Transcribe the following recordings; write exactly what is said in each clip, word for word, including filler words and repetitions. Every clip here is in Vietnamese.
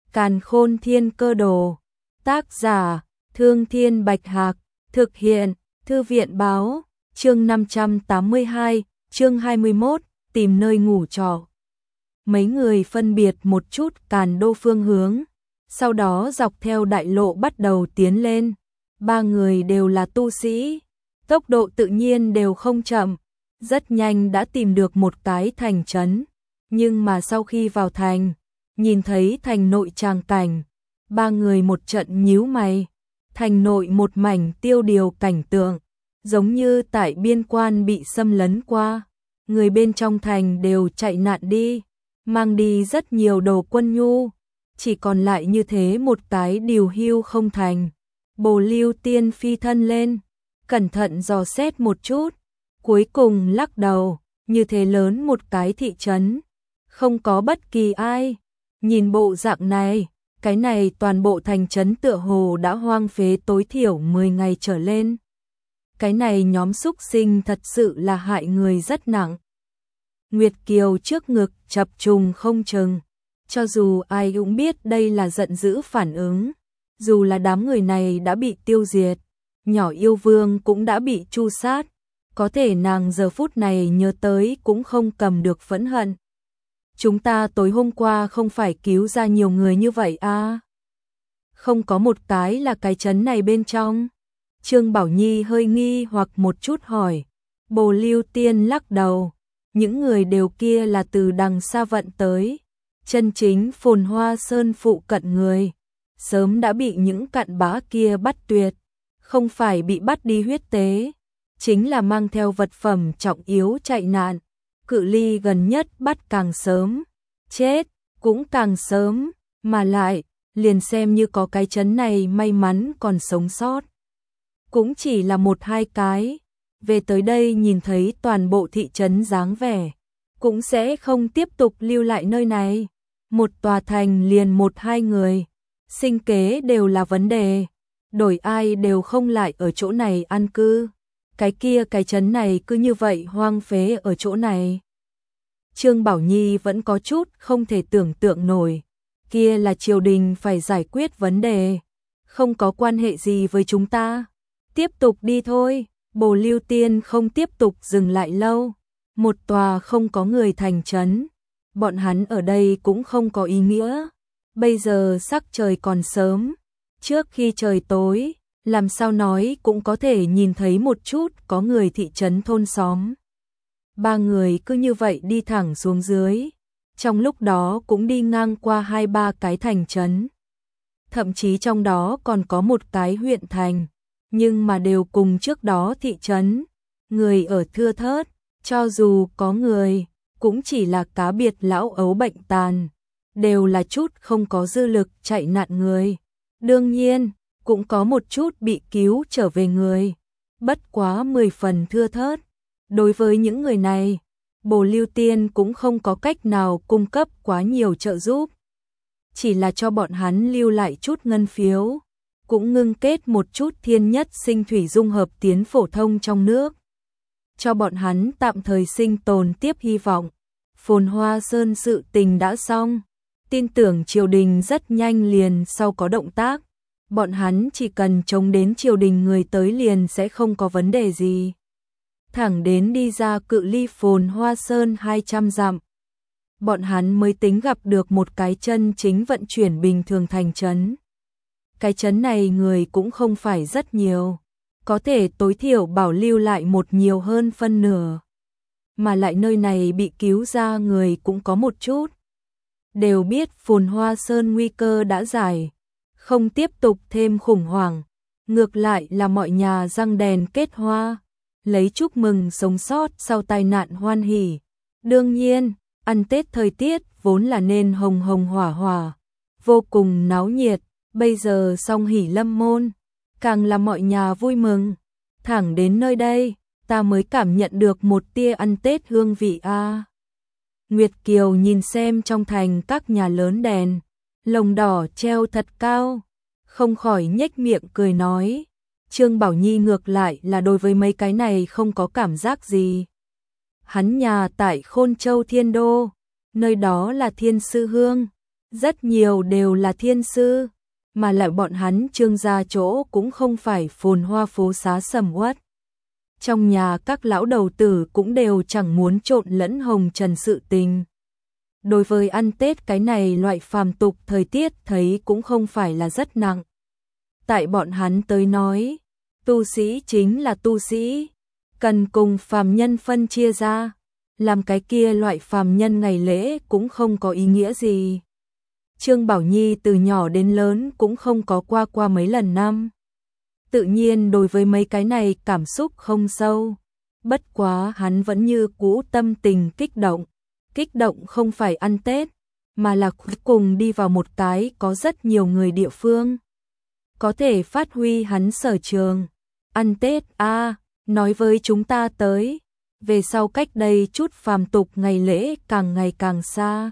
Càn Khôn Thiên Cơ Đồ. Tác giả: Thương Thiên Bạch Hạc. Thực hiện: Thư viện báo. Chương năm trăm tám mươi hai, chương hai mươi mốt, tìm nơi ngủ trọ. Mấy người phân biệt một chút Càn Đô phương hướng, sau đó dọc theo đại lộ bắt đầu tiến lên. Ba người đều là tu sĩ, tốc độ tự nhiên đều không chậm, rất nhanh đã tìm được một cái thành trấn. Nhưng mà sau khi vào thành, nhìn thấy thành nội tràng cảnh, ba người một trận nhíu mày. Thành nội một mảnh tiêu điều cảnh tượng, giống như tại biên quan bị xâm lấn qua. Người bên trong thành đều chạy nạn đi, mang đi rất nhiều đồ quân nhu, chỉ còn lại như thế một cái điều hưu không thành. Bồ Lưu Tiên phi thân lên, cẩn thận dò xét một chút, cuối cùng lắc đầu, như thế lớn một cái thị trấn, không có bất kỳ ai. Nhìn bộ dạng này, cái này toàn bộ thành trấn tựa hồ đã hoang phế tối thiểu mười ngày trở lên. Cái này nhóm xúc sinh thật sự là hại người rất nặng. Nguyệt Kiều trước ngực chập trùng không chừng, cho dù ai cũng biết đây là giận dữ phản ứng, dù là đám người này đã bị tiêu diệt, nhỏ yêu vương cũng đã bị tru sát, có thể nàng giờ phút này nhớ tới cũng không cầm được phẫn hận. Chúng ta tối hôm qua không phải cứu ra nhiều người như vậy à? Không có một cái là cái trấn này bên trong. Trương Bảo Nhi hơi nghi hoặc một chút hỏi. Bồ Lưu Tiên lắc đầu. Những người đều kia là từ đằng xa vận tới. Chân chính Phồn Hoa Sơn phụ cận người, sớm đã bị những cặn bã kia bắt tuyệt. Không phải bị bắt đi huyết tế, chính là mang theo vật phẩm trọng yếu chạy nạn. Cự ly gần nhất bắt càng sớm, chết cũng càng sớm, mà lại, liền xem như có cái trấn này may mắn còn sống sót. Cũng chỉ là một hai cái, về tới đây nhìn thấy toàn bộ thị trấn dáng vẻ, cũng sẽ không tiếp tục lưu lại nơi này. Một tòa thành liền một hai người, sinh kế đều là vấn đề, đổi ai đều không lại ở chỗ này an cư. Cái kia cái trấn này cứ như vậy hoang phế ở chỗ này. Trương Bảo Nhi vẫn có chút không thể tưởng tượng nổi. Kia là triều đình phải giải quyết vấn đề, không có quan hệ gì với chúng ta. Tiếp tục đi thôi. Bồ Lưu Tiên không tiếp tục dừng lại lâu. Một tòa không có người thành trấn, bọn hắn ở đây cũng không có ý nghĩa. Bây giờ sắc trời còn sớm, trước khi trời tối, làm sao nói cũng có thể nhìn thấy một chút có người thị trấn thôn xóm. Ba người cứ như vậy đi thẳng xuống dưới, trong lúc đó cũng đi ngang qua hai ba cái thành trấn. Thậm chí trong đó còn có một cái huyện thành, nhưng mà đều cùng trước đó thị trấn, người ở thưa thớt, cho dù có người, cũng chỉ là cá biệt lão ấu bệnh tàn, đều là chút không có dư lực chạy nạn người. Đương nhiên, cũng có một chút bị cứu trở về người, bất quá mười phần thưa thớt. Đối với những người này, Bồ Lưu Tiên cũng không có cách nào cung cấp quá nhiều trợ giúp. Chỉ là cho bọn hắn lưu lại chút ngân phiếu, cũng ngưng kết một chút thiên nhất sinh thủy dung hợp tiến phổ thông trong nước. Cho bọn hắn tạm thời sinh tồn tiếp hy vọng. Phồn Hoa Sơn sự tình đã xong, tin tưởng triều đình rất nhanh liền sau có động tác. Bọn hắn chỉ cần chống đến triều đình người tới liền sẽ không có vấn đề gì. Thẳng đến đi ra cự ly Phồn Hoa Sơn hai trăm dặm, bọn hắn mới tính gặp được một cái chân chính vận chuyển bình thường thành trấn. Cái trấn này người cũng không phải rất nhiều, có thể tối thiểu bảo lưu lại một nhiều hơn phân nửa. Mà lại nơi này bị cứu ra người cũng có một chút. Đều biết Phồn Hoa Sơn nguy cơ đã giải, không tiếp tục thêm khủng hoảng, ngược lại là mọi nhà răng đèn kết hoa, lấy chúc mừng sống sót sau tai nạn hoan hỉ. Đương nhiên, ăn Tết thời tiết vốn là nên hồng hồng hỏa hỏa, vô cùng náo nhiệt, bây giờ song hỉ lâm môn, càng là mọi nhà vui mừng. Thẳng đến nơi đây, ta mới cảm nhận được một tia ăn Tết hương vị a. À. Nguyệt Kiều nhìn xem trong thành các nhà lớn đèn, lồng đỏ treo thật cao, không khỏi nhếch miệng cười nói. Trương Bảo Nhi ngược lại là đối với mấy cái này không có cảm giác gì. Hắn nhà tại Khôn Châu Thiên Đô, nơi đó là Thiên Sư Hương, Rất nhiều đều là thiên sư, mà lại bọn hắn Trương gia chỗ cũng không phải phồn hoa phố xá sầm uất. Trong nhà các lão đầu tử cũng đều chẳng muốn trộn lẫn hồng trần sự tình. Đối với ăn Tết cái này loại phàm tục thời tiết thấy cũng không phải là rất nặng. Tại bọn hắn tới nói, tu sĩ chính là tu sĩ, cần cùng phàm nhân phân chia ra, làm cái kia loại phàm nhân ngày lễ cũng không có ý nghĩa gì. Trương Bảo Nhi từ nhỏ đến lớn cũng không có qua qua mấy lần năm. Tự nhiên đối với mấy cái này cảm xúc không sâu. Bất quá hắn vẫn như cũ tâm tình kích động. Kích động không phải ăn Tết, mà là cuối cùng đi vào một cái có rất nhiều người địa phương. Có thể phát huy hắn sở trường. Ăn Tết a à, nói với chúng ta tới. Về sau cách đây chút phàm tục ngày lễ càng ngày càng xa.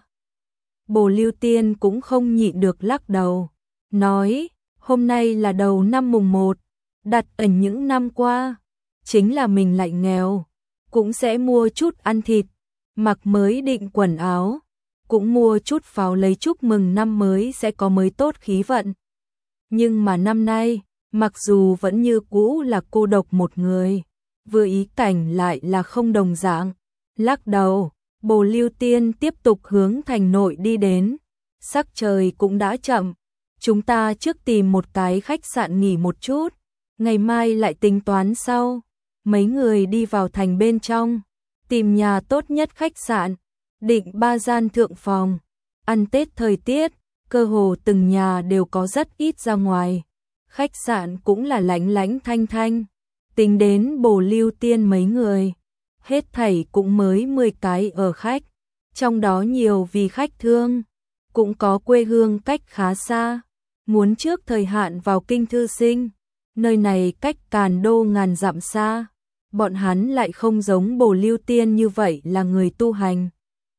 Bồ Lưu Tiên cũng không nhịn được lắc đầu. Nói, hôm nay là đầu năm mùng một. Đặt ở những năm qua, chính là mình lại nghèo. Cũng sẽ mua chút ăn thịt, mặc mới định quần áo. Cũng mua chút pháo lấy chúc mừng năm mới sẽ có mới tốt khí vận. Nhưng mà năm nay, mặc dù vẫn như cũ là cô độc một người, vừa ý cảnh lại là không đồng dạng. Lắc đầu, Bồ Lưu Tiên tiếp tục hướng thành nội đi đến. Sắc trời cũng đã chậm, chúng ta trước tìm một cái khách sạn nghỉ một chút, ngày mai lại tính toán sau. Mấy người đi vào thành bên trong, tìm nhà tốt nhất khách sạn, định ba gian thượng phòng. Ăn Tết thời tiết, cơ hồ từng nhà đều có rất ít ra ngoài. Khách sạn cũng là lánh lánh thanh thanh. Tính đến Bồ Lưu Tiên mấy người, hết thảy cũng mới mười cái ở khách, trong đó nhiều vì khách thương, cũng có quê hương cách khá xa, muốn trước thời hạn vào kinh thư sinh, nơi này cách Càn Đô ngàn dặm xa, bọn hắn lại không giống Bồ Lưu Tiên như vậy là người tu hành.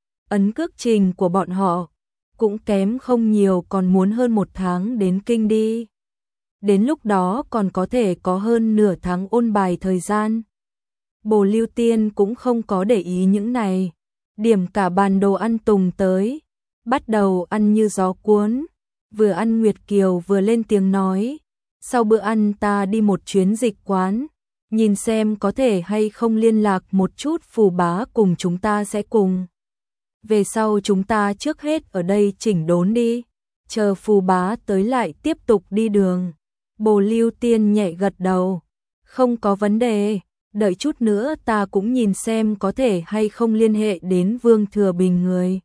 Ấn cước trình của bọn họ cũng kém không nhiều, còn muốn hơn một tháng đến kinh đi. Đến lúc đó còn có thể có hơn nửa tháng ôn bài thời gian. Bồ Lưu Tiên cũng không có để ý những này, điểm cả bàn đồ ăn tùng tới, bắt đầu ăn như gió cuốn. Vừa ăn Nguyệt Kiều vừa lên tiếng nói, sau bữa ăn ta đi một chuyến dịch quán, nhìn xem có thể hay không liên lạc một chút Phù Bá cùng chúng ta sẽ cùng. Về sau chúng ta trước hết ở đây chỉnh đốn đi, chờ Phù Bá tới lại tiếp tục đi đường. Bồ Lưu Tiên nhẹ gật đầu, không có vấn đề, đợi chút nữa ta cũng nhìn xem có thể hay không liên hệ đến Vương Thừa Bình người.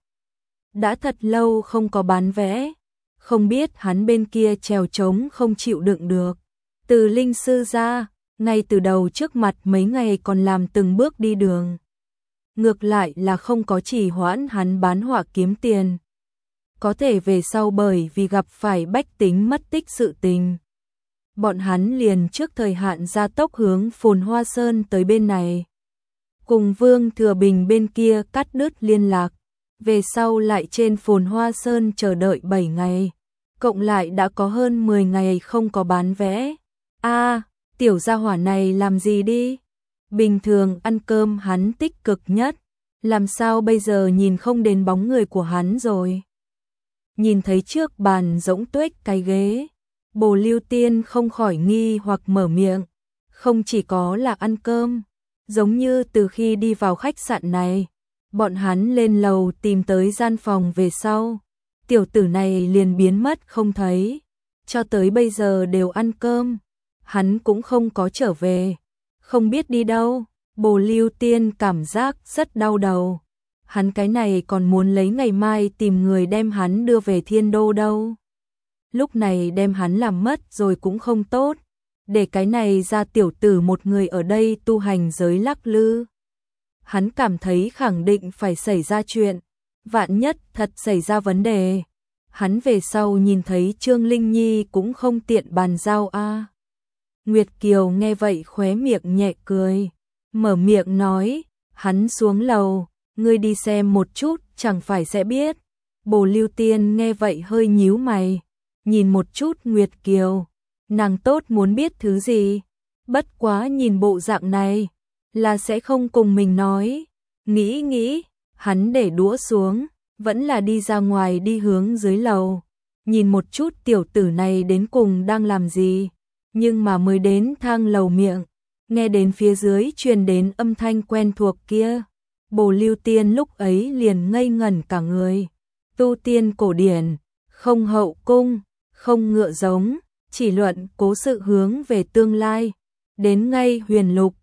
Đã thật lâu không có bán vé, không biết hắn bên kia trèo trống không chịu đựng được. Từ Linh Sư ra, ngay từ đầu trước mặt mấy ngày còn làm từng bước đi đường. Ngược lại là không có chỉ hoãn hắn bán họa kiếm tiền. Có thể về sau bởi vì gặp phải bách tính mất tích sự tình, bọn hắn liền trước thời hạn gia tốc hướng Phồn Hoa Sơn tới bên này. Cùng Vương Thừa Bình bên kia cắt đứt liên lạc, về sau lại trên Phồn Hoa Sơn chờ đợi bảy ngày, cộng lại đã có hơn mười ngày không có bán vé. A, tiểu gia hỏa này làm gì đi? Bình thường ăn cơm hắn tích cực nhất, làm sao bây giờ nhìn không đến bóng người của hắn rồi? Nhìn thấy trước bàn rỗng tuếch cái ghế, Bồ Lưu Tiên không khỏi nghi hoặc mở miệng, không chỉ có là ăn cơm, giống như từ khi đi vào khách sạn này, bọn hắn lên lầu tìm tới gian phòng về sau, tiểu tử này liền biến mất không thấy, cho tới bây giờ đều ăn cơm, hắn cũng không có trở về, không biết đi đâu. Bồ Lưu Tiên cảm giác rất đau đầu, hắn cái này còn muốn lấy ngày mai tìm người đem hắn đưa về Thiên Đô đâu. Lúc này đem hắn làm mất rồi cũng không tốt, để cái này ra tiểu tử một người ở đây tu hành giới lắc lư. Hắn cảm thấy khẳng định phải xảy ra chuyện, vạn nhất thật xảy ra vấn đề, hắn về sau nhìn thấy Trương Linh Nhi cũng không tiện bàn giao a. À. Nguyệt Kiều nghe vậy khóe miệng nhẹ cười, mở miệng nói, hắn xuống lầu, ngươi đi xem một chút, chẳng phải sẽ biết. Bồ Lưu Tiên nghe vậy hơi nhíu mày, nhìn một chút Nguyệt Kiều, nàng tốt muốn biết thứ gì, bất quá nhìn bộ dạng này, là sẽ không cùng mình nói. Nghĩ nghĩ, hắn để đũa xuống, vẫn là đi ra ngoài đi hướng dưới lầu, nhìn một chút tiểu tử này đến cùng đang làm gì, nhưng mà mới đến thang lầu miệng, nghe đến phía dưới truyền đến âm thanh quen thuộc kia, Bồ Lưu Tiên lúc ấy liền ngây ngẩn cả người. Tu tiên cổ điển, không hậu cung, không ngựa giống, chỉ luận cố sự hướng về tương lai, đến ngay huyền lục,